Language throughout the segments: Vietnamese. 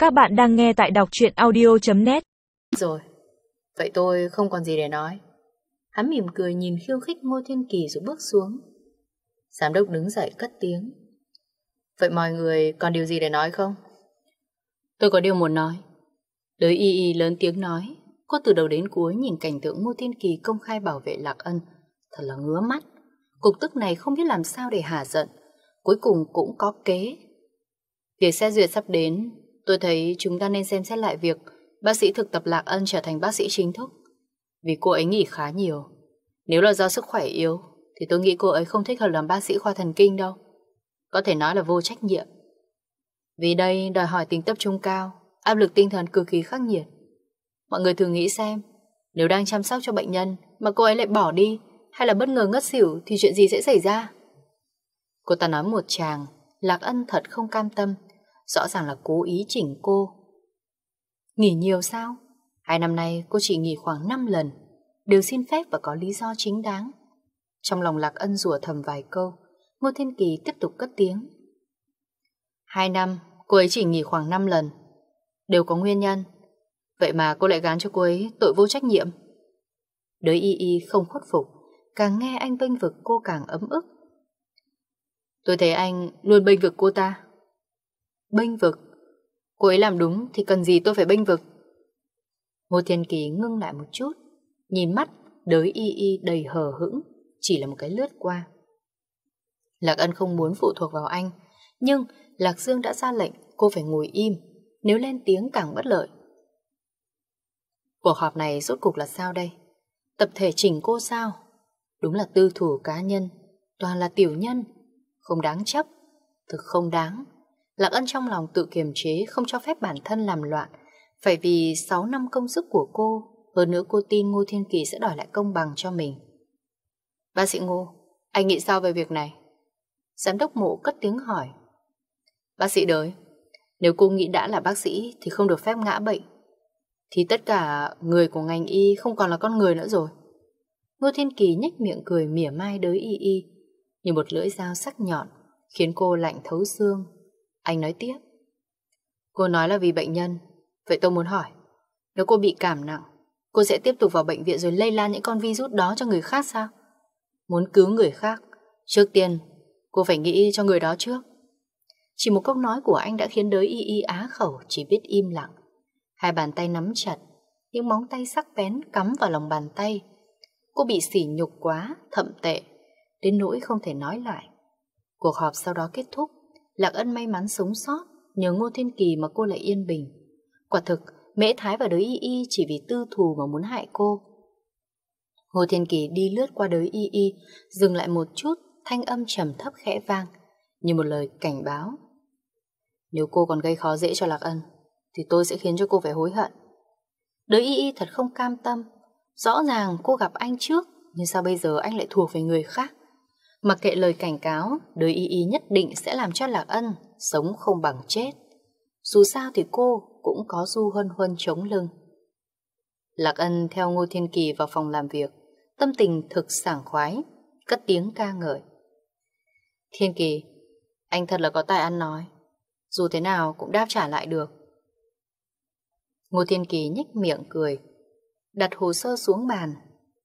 Các bạn đang nghe tại đọc truyện audio.net. Rồi, vậy tôi không còn gì để nói. Hắn mỉm cười nhìn khiêu khích Ngô Thiên Kỳ rồi bước xuống. Giám đốc đứng dậy cất tiếng. Vậy mọi người còn điều gì để nói không? Tôi có điều muốn nói. Đới y y lớn tiếng nói. Cô từ đầu đến cuối nhìn cảnh tượng Ngô Thiên Kỳ công khai bảo vệ Lạc Ân, thật là ngứa mắt. Cục tức này không biết làm sao để hả giận. Cuối cùng cũng có kế. Việc xét duyệt sắp đến, tôi thấy chúng ta nên xem xét lại việc bác sĩ thực tập Lạc Ân trở thành bác sĩ chính thức. Vì cô ấy nghỉ khá nhiều. Nếu là do sức khỏe yếu thì tôi nghĩ cô ấy không thích hợp làm bác sĩ khoa thần kinh đâu. Có thể nói là vô trách nhiệm. Vì đây đòi hỏi tính tập trung cao, áp lực tinh thần cực kỳ khắc nghiệt. Mọi người thử nghĩ xem, nếu đang chăm sóc cho bệnh nhân mà cô ấy lại bỏ đi hay là bất ngờ ngất xỉu thì chuyện gì sẽ xảy ra? Cô ta nói một tràng. Lạc Ân thật không cam tâm. Rõ ràng là cố ý chỉnh cô. Nghỉ nhiều sao? 2 năm nay cô chỉ nghỉ khoảng 5 lần, đều xin phép và có lý do chính đáng. Trong lòng Lạc Ân rủa thầm vài câu. Ngô Thiên Kỳ tiếp tục cất tiếng. 2 năm cô ấy chỉ nghỉ khoảng 5 lần, đều có nguyên nhân. Vậy mà cô lại gán cho cô ấy tội vô trách nhiệm. Đới y y không khuất phục. Càng nghe anh bênh vực cô càng ấm ức. Tôi thấy anh luôn bênh vực cô ta. Bênh vực? Cô ấy làm đúng thì cần gì tôi phải bênh vực? Ngô Thiên Kỳ ngưng lại một chút, nhìn mắt Đới y y đầy hờ hững, chỉ là một cái lướt qua. Lạc Ân không muốn phụ thuộc vào anh, nhưng Lạc Dương đã ra lệnh cô phải ngồi im, nếu lên tiếng càng bất lợi. Cuộc họp này rốt cục là sao đây? Tập thể chỉnh cô sao? Đúng là tư thủ cá nhân, toàn là tiểu nhân, không đáng chấp, thực không đáng. Lạc Ân trong lòng tự kiềm chế, không cho phép bản thân làm loạn. Phải vì 6 năm công sức của cô, hơn nữa cô tin Ngô Thiên Kỳ sẽ đòi lại công bằng cho mình. Bác sĩ Ngô, anh nghĩ sao về việc này? Giám đốc Mộ cất tiếng hỏi. Bác sĩ Đới, nếu cô nghĩ đã là bác sĩ thì không được phép ngã bệnh, thì tất cả người của ngành y không còn là con người nữa rồi. Ngô Thiên Kỳ nhếch miệng cười mỉa mai Đới y y, như một lưỡi dao sắc nhọn, khiến cô lạnh thấu xương. Anh nói tiếp. Cô nói là vì bệnh nhân. Vậy tôi muốn hỏi, nếu cô bị cảm nặng, cô sẽ tiếp tục vào bệnh viện rồi lây lan những con virus đó cho người khác sao? Muốn cứu người khác, trước tiên cô phải nghĩ cho người đó trước. Chỉ một câu nói của anh đã khiến Đới y y á khẩu, chỉ biết im lặng. Hai bàn tay nắm chặt, những móng tay sắc bén cắm vào lòng bàn tay. Cô bị sỉ nhục quá, thậm tệ, đến nỗi không thể nói lại. Cuộc họp sau đó kết thúc. Lạc Ân may mắn sống sót, nhờ Ngô Thiên Kỳ mà cô lại yên bình. Quả thực, Mễ Thái và Đới y y chỉ vì tư thù mà muốn hại cô. Ngô Thiên Kỳ đi lướt qua Đới y y, dừng lại một chút, thanh âm trầm thấp khẽ vang, như một lời cảnh báo. Nếu cô còn gây khó dễ cho Lạc Ân, thì tôi sẽ khiến cho cô phải hối hận. Đới y y thật không cam tâm. Rõ ràng cô gặp anh trước, nhưng sao bây giờ anh lại thuộc về người khác? Mặc kệ lời cảnh cáo, Đới y y nhất định sẽ làm cho Lạc Ân sống không bằng chết. Dù sao thì cô cũng có Du Huân Huân chống lưng. Lạc Ân theo Ngô Thiên Kỳ vào phòng làm việc, tâm tình thực sảng khoái, cất tiếng ca ngợi. Thiên Kỳ, anh thật là có tài ăn nói, dù thế nào cũng đáp trả lại được. Ngô Thiên Kỳ nhếch miệng cười, đặt hồ sơ xuống bàn,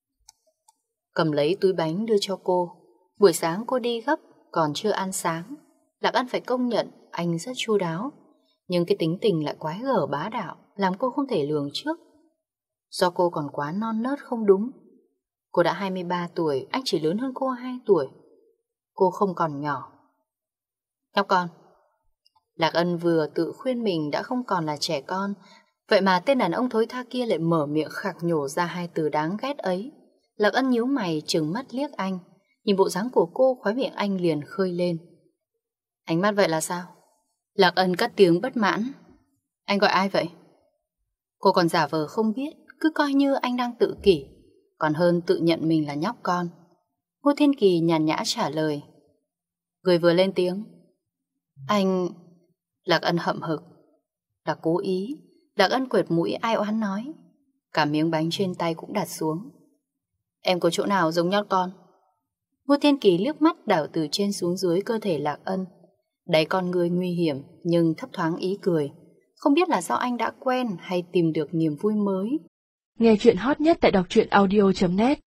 cầm lấy túi bánh đưa cho cô. Buổi sáng cô đi gấp, còn chưa ăn sáng. Lạc Ân phải công nhận anh rất chu đáo, nhưng cái tính tình lại quái gở bá đạo, làm cô không thể lường trước. Do cô còn quá non nớt không đúng. Cô đã 23 tuổi, anh chỉ lớn hơn cô 2 tuổi. Cô không còn nhỏ. Nhóc con. Lạc Ân vừa tự khuyên mình đã không còn là trẻ con, vậy mà tên đàn ông thối tha kia lại mở miệng khạc nhổ ra 2 từ đáng ghét ấy. Lạc Ân nhíu mày trừng mắt liếc anh. Nhìn bộ dáng của cô, khóe miệng anh liền khơi lên. Ánh mắt vậy là sao? Lạc Ân cất tiếng bất mãn. Anh gọi ai vậy? Cô còn giả vờ không biết, cứ coi như anh đang tự kỷ, còn hơn tự nhận mình là nhóc con. Ngô Thiên Kỳ nhàn nhã trả lời. Người vừa lên tiếng. Anh... Lạc Ân hậm hực. Là cố ý. Lạc Ân quệt mũi ai oán nói. Cả miếng bánh trên tay cũng đặt xuống. Em có chỗ nào giống nhóc con? Ngô Thiên Kỳ liếc mắt đảo từ trên xuống dưới cơ thể Lạc Ân. Đáy con người nguy hiểm nhưng thấp thoáng ý cười. Không biết là do anh đã quen hay tìm được niềm vui mới. Nghe chuyện hot nhất tại đọc truyện audio.net